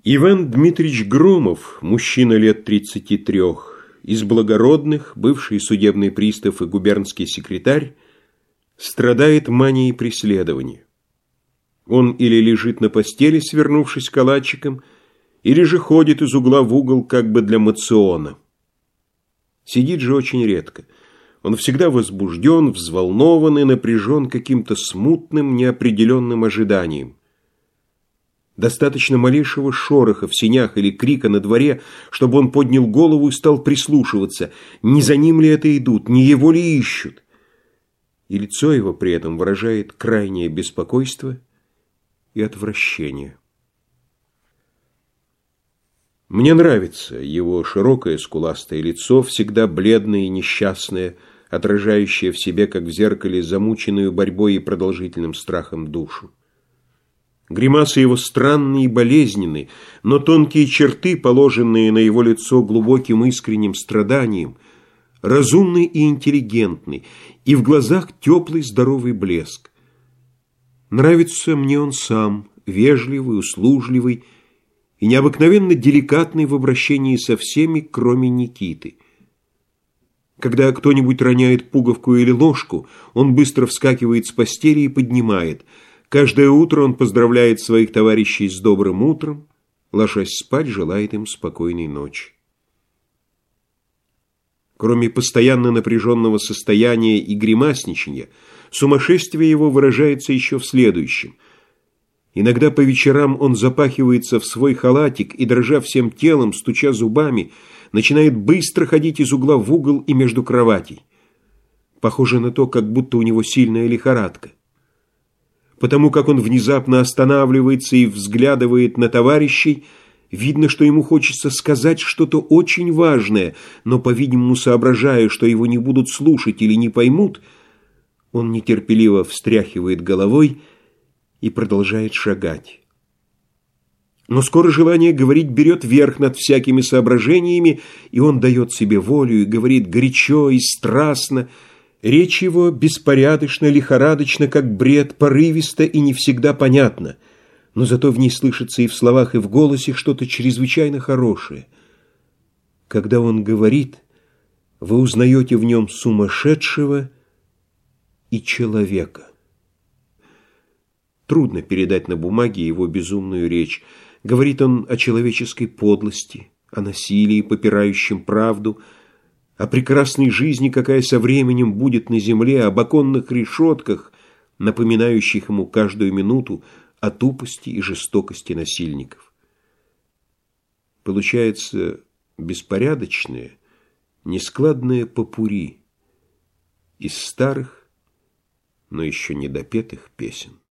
Иван Дмитрич Громов, мужчина лет 33, из благородных, бывший судебный пристав и губернский секретарь, страдает манией преследования. Он или лежит на постели, свернувшись калачиком, или же ходит из угла в угол, как бы для моциона. Сидит же очень редко. Он всегда возбужден, взволнован и напряжен каким-то смутным, неопределенным ожиданием. Достаточно малейшего шороха в сенях или крика на дворе, чтобы он поднял голову и стал прислушиваться, не за ним ли это идут, не его ли ищут. И лицо его при этом выражает крайнее беспокойство и отвращение. Мне нравится его широкое скуластое лицо, всегда бледное и несчастное, отражающее в себе, как в зеркале, замученную борьбой и продолжительным страхом душу. Гримасы его странные и болезненные, но тонкие черты, положенные на его лицо глубоким искренним страданием, разумный и интеллигентный, и в глазах теплый здоровый блеск. Нравится мне он сам, вежливый, услужливый и необыкновенно деликатный в обращении со всеми, кроме Никиты. Когда кто-нибудь роняет пуговку или ложку, он быстро вскакивает с постели и поднимает. Каждое утро он поздравляет своих товарищей с добрым утром, ложась спать, желает им спокойной ночи. Кроме постоянно напряженного состояния и гримасничания, сумасшествие его выражается еще в следующем. Иногда по вечерам он запахивается в свой халатик и, дрожа всем телом, стуча зубами, начинает быстро ходить из угла в угол и между кроватей. Похоже на то, как будто у него сильная лихорадка. Потому как он внезапно останавливается и взглядывает на товарищей, видно, что ему хочется сказать что-то очень важное, но, по-видимому, соображая, что его не будут слушать или не поймут, он нетерпеливо встряхивает головой и продолжает шагать. Но скоро желание говорить берет верх над всякими соображениями, и он дает себе волю и говорит горячо и страстно. Речь его беспорядочно, лихорадочно, как бред, порывисто и не всегда понятно, но зато в ней слышится и в словах, и в голосе что-то чрезвычайно хорошее. Когда он говорит, вы узнаете в нем сумасшедшего и человека. Трудно передать на бумаге его безумную речь. Говорит он о человеческой подлости, о насилии, попирающем правду, о прекрасной жизни, какая со временем будет на земле, об оконных решетках, напоминающих ему каждую минуту о тупости и жестокости насильников. Получается беспорядочное, нескладное попурри из старых, но еще недопетых песен.